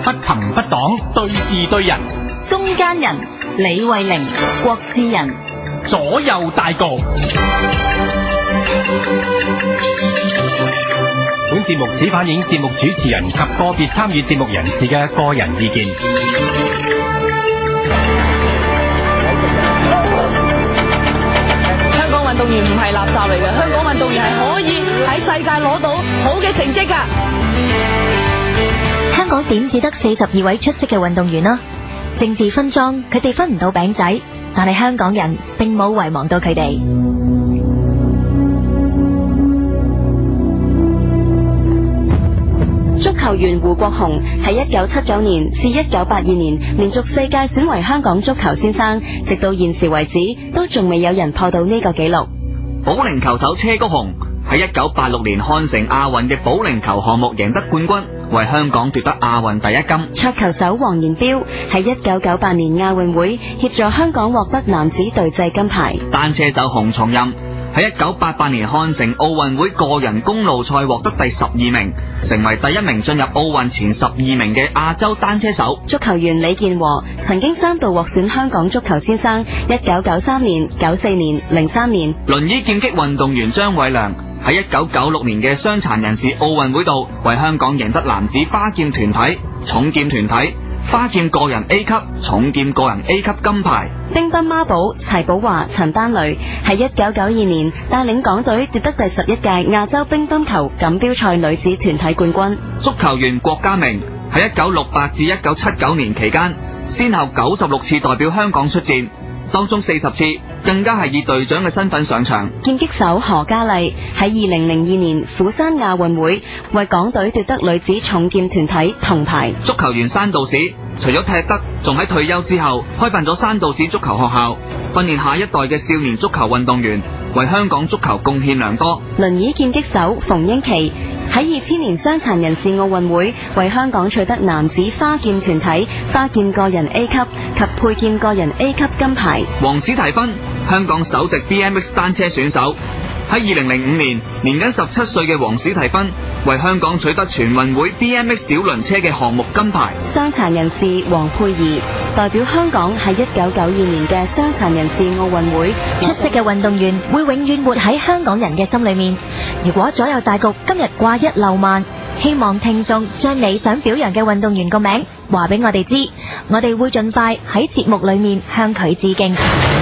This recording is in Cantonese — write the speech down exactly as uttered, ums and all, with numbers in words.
不朋不黨，對事對人。 中間人李慧玲、郭志仁。 左右大局。本節目只反映節目主持人及個別參與節目人士嘅個人意見。 香港運動員唔係垃圾嚟嘅，香港運動員係可以喺世界攞到好嘅成績㗎。 香港點止得四十二位出色嘅運動員啦？政治分贓，佢哋分唔到餅仔，但係香港人並冇遺忘到佢哋。 足球員胡國雄喺一九七九年至一九八二年連續四屆選為香港足球先生，直到現時為止都仲未有人破到呢個紀錄。 保齡球手車谷雄喺一九八六年漢城亞運嘅保齡球項目贏得冠軍，為香港奪得亞運第一金。 桌球手黃賢標喺一九九八年亞運會協助香港獲得男子隊際金牌。 單車手洪松蔭喺一九八八年漢城奧運會個人公路賽獲得第十二名，成為第一名進入奧運前十二名嘅亞洲單車手。 足球員李健和曾經三度獲選香港足球先生，一九九三年、九四年、零三年。 輪椅劍擊運動員張偉良喺一九九六年嘅傷殘人士奧運會度，為香港贏得男子花劍團體、重劍團體、花劍個人 A 級、重劍個人 A 級金牌。 乒乓孖寶齊寶華、陳丹雷喺一九九二年帶領港隊奪得第十一屆亞洲乒乓球錦標賽女子團體冠軍。 足球員郭家明喺一九六八至一九七九年期間，先後九十六次代表香港出戰，當中四十次更加係以隊長嘅身份上場。 劍擊手何嘉麗喺二零零二年釜山亞運會為港隊奪得女子重劍團體銅牌。 足球員山道士除咗踢得，仲喺退休之後開辦咗山道士足球學校，訓練下一代嘅少年足球運動員，為香港足球貢獻良多。 輪椅劍擊手馮英琪喺二千年傷殘人士奧運會為香港取得男子花劍團體、花劍個人 A 級及佩劍個人 A 級金牌。 黃史提芬，香港首席 B M X 單車選手，喺二零零五年年僅十七歲嘅黃史提芬為香港取得全運會 B M X 小輪車嘅項目金牌。 傷殘人士黃佩儀代表香港喺一九九二年嘅傷殘人士奧運會。 出色嘅運動員會永遠活喺香港人嘅心裏面。如果左右大局今日掛一漏萬，希望聽眾將你想表揚嘅運動員個名話俾我哋知，我哋會盡快喺節目裏面向佢致敬。